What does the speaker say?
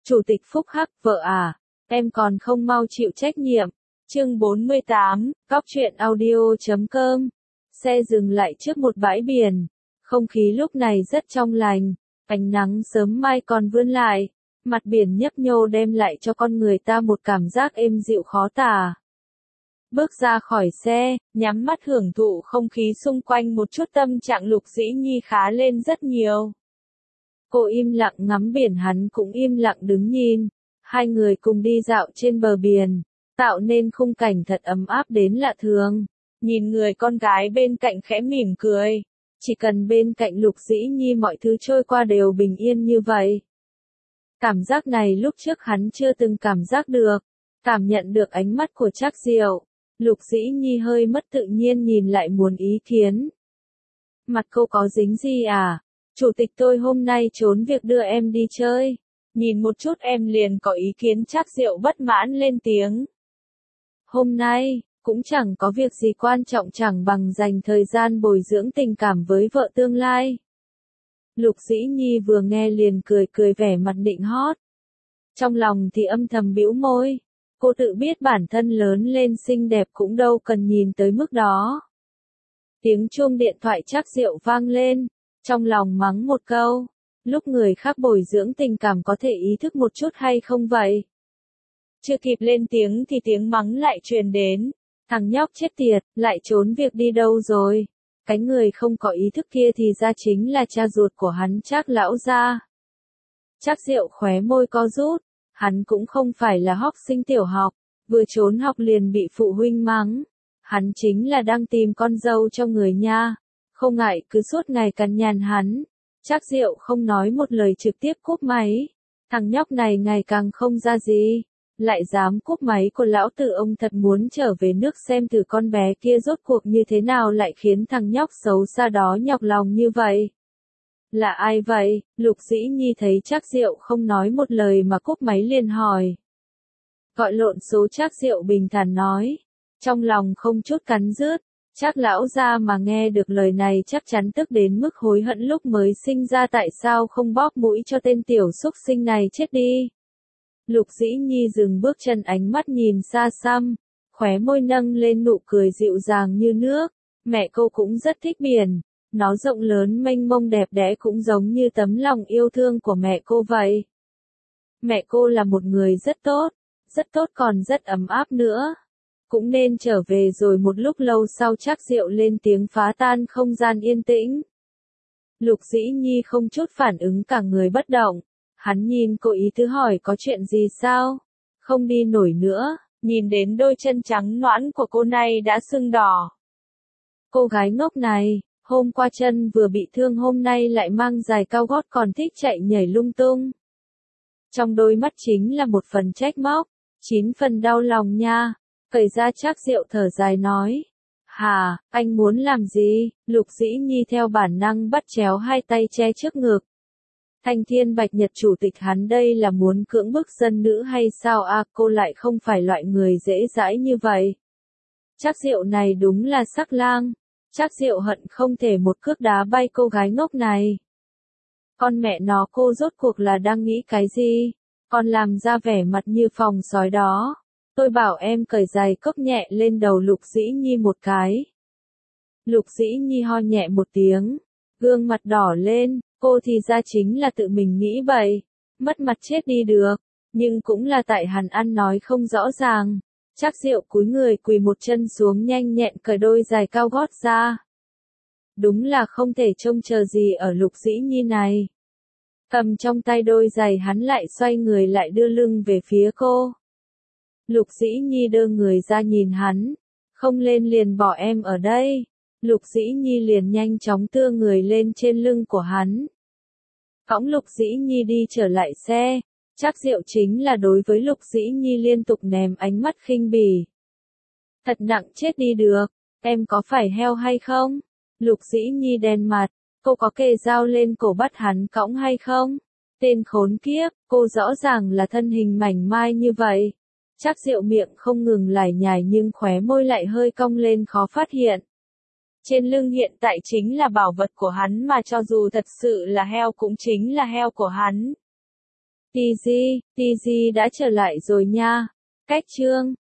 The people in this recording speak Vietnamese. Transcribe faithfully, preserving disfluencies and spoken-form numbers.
Chủ tịch phúc hắc, vợ à, em còn không mau chịu trách nhiệm. Chương bốn mươi tám, Cóc truyện audio chấm com. Xe dừng lại trước một bãi biển. Không khí lúc này rất trong lành, ánh nắng sớm mai còn vươn lại, mặt biển nhấp nhô đem lại cho con người ta một cảm giác êm dịu khó tả. Bước ra khỏi xe, nhắm mắt hưởng thụ không khí xung quanh một chút, tâm trạng Lục Dĩ Nhi khá lên rất nhiều. Cô im lặng ngắm biển, hắn cũng im lặng đứng nhìn. Hai người cùng đi dạo trên bờ biển, tạo nên khung cảnh thật ấm áp đến lạ thường. Nhìn người con gái bên cạnh khẽ mỉm cười. Chỉ cần bên cạnh Lục Dĩ Nhi mọi thứ trôi qua đều bình yên như vậy. Cảm giác này lúc trước hắn chưa từng cảm giác được. Cảm nhận được ánh mắt của Trác Diệu, Lục Dĩ Nhi hơi mất tự nhiên nhìn lại muốn ý kiến. Mặt cô có dính gì à? Chủ tịch tôi hôm nay trốn việc đưa em đi chơi. Nhìn một chút em liền có ý kiến. Trác Diệu bất mãn lên tiếng. Hôm nay, cũng chẳng có việc gì quan trọng, chẳng bằng dành thời gian bồi dưỡng tình cảm với vợ tương lai. Lục Dĩ Nhi vừa nghe liền cười cười vẻ mặt nịnh hót. Trong lòng thì âm thầm bĩu môi. Cô tự biết bản thân lớn lên xinh đẹp cũng đâu cần nhìn tới mức đó. Tiếng chuông điện thoại Trác Diệu vang lên. Trong lòng mắng một câu. Lúc người khác bồi dưỡng tình cảm có thể ý thức một chút hay không vậy? Chưa kịp lên tiếng thì tiếng mắng lại truyền đến. Thằng nhóc chết tiệt, lại trốn việc đi đâu rồi? Cái người không có ý thức kia thì ra chính là cha ruột của hắn, Trác lão gia. Trác Diệu khóe môi co rút. Hắn cũng không phải là học sinh tiểu học, vừa trốn học liền bị phụ huynh mắng. Hắn chính là đang tìm con dâu cho người nha. Không ngại cứ suốt ngày cằn nhằn hắn. Trác Diệu không nói một lời trực tiếp cúp máy. Thằng nhóc này ngày càng không ra gì. Lại dám cúp máy của lão tử, ông thật muốn trở về nước xem thử con bé kia rốt cuộc như thế nào lại khiến thằng nhóc xấu xa đó nhọc lòng như vậy. Là ai vậy? Lục Dĩ Nhi thấy Trác Diệu không nói một lời mà cúp máy liền hỏi. Gọi lộn số, Trác Diệu bình thản nói. Trong lòng không chút cắn rứt. Trác lão gia mà nghe được lời này chắc chắn tức đến mức hối hận lúc mới sinh ra, tại sao không bóp mũi cho tên tiểu xúc sinh này chết đi. Lục Dĩ Nhi dừng bước chân, ánh mắt nhìn xa xăm, khóe môi nâng lên nụ cười dịu dàng như nước. Mẹ cô cũng rất thích biển, nó rộng lớn mênh mông đẹp đẽ cũng giống như tấm lòng yêu thương của mẹ cô vậy. Mẹ cô là một người rất tốt, rất tốt còn rất ấm áp nữa. Cũng nên trở về rồi. Một lúc lâu sau Trác Diệu lên tiếng phá tan không gian yên tĩnh. Lục Dĩ Nhi không chút phản ứng, cả người bất động. Hắn nhìn cô ý tứ hỏi có chuyện gì sao? Không đi nổi nữa. Nhìn đến đôi chân trắng nõn của cô này đã sưng đỏ. Cô gái ngốc này, hôm qua chân vừa bị thương hôm nay lại mang giày cao gót còn thích chạy nhảy lung tung. Trong đôi mắt chính là một phần trách móc, chín phần đau lòng nha. Cởi ra, Trác Diệu thở dài nói. Hà, anh muốn làm gì? Lục Dĩ Nhi theo bản năng bắt chéo hai tay che trước ngực. Thanh Thiên Bạch Nhật chủ tịch hắn đây là muốn cưỡng bức dân nữ hay sao à? Cô lại không phải loại người dễ dãi như vậy. Trác Diệu này đúng là sắc lang. Trác Diệu hận không thể một cước đá bay cô gái ngốc này. Con mẹ nó, cô rốt cuộc là đang nghĩ cái gì? Còn làm ra vẻ mặt như phòng sói đó. Tôi bảo em cởi giày, cốc nhẹ lên đầu Lục Dĩ Nhi một cái. Lục Dĩ Nhi ho nhẹ một tiếng, gương mặt đỏ lên. Cô thì ra chính là tự mình nghĩ bậy, mất mặt chết đi được, nhưng cũng là tại hắn ăn nói không rõ ràng. Trác Diệu cúi người quỳ một chân xuống, nhanh nhẹn cởi đôi giày cao gót ra. Đúng là không thể trông chờ gì ở Lục Dĩ Nhi này. Cầm trong tay đôi giày, hắn lại xoay người lại đưa lưng về phía cô. Lục Dĩ Nhi đơ người ra nhìn hắn. Không lên liền bỏ em ở đây. Lục Dĩ Nhi liền nhanh chóng tưa người lên trên lưng của hắn. Cõng Lục Dĩ Nhi đi trở lại xe. Trác Diệu chính là đối với Lục Dĩ Nhi liên tục ném ánh mắt khinh bỉ. Thật nặng chết đi được, em có phải heo hay không? Lục Dĩ Nhi đen mặt, cô có kề dao lên cổ bắt hắn cõng hay không? Tên khốn kiếp, cô rõ ràng là thân hình mảnh mai như vậy. Trác Diệu miệng không ngừng lải nhải nhưng khóe môi lại hơi cong lên khó phát hiện. Trên lưng hiện tại chính là bảo vật của hắn mà cho dù thật sự là heo cũng chính là heo của hắn. tê giê, tê giê đã trở lại rồi nha. Cách chương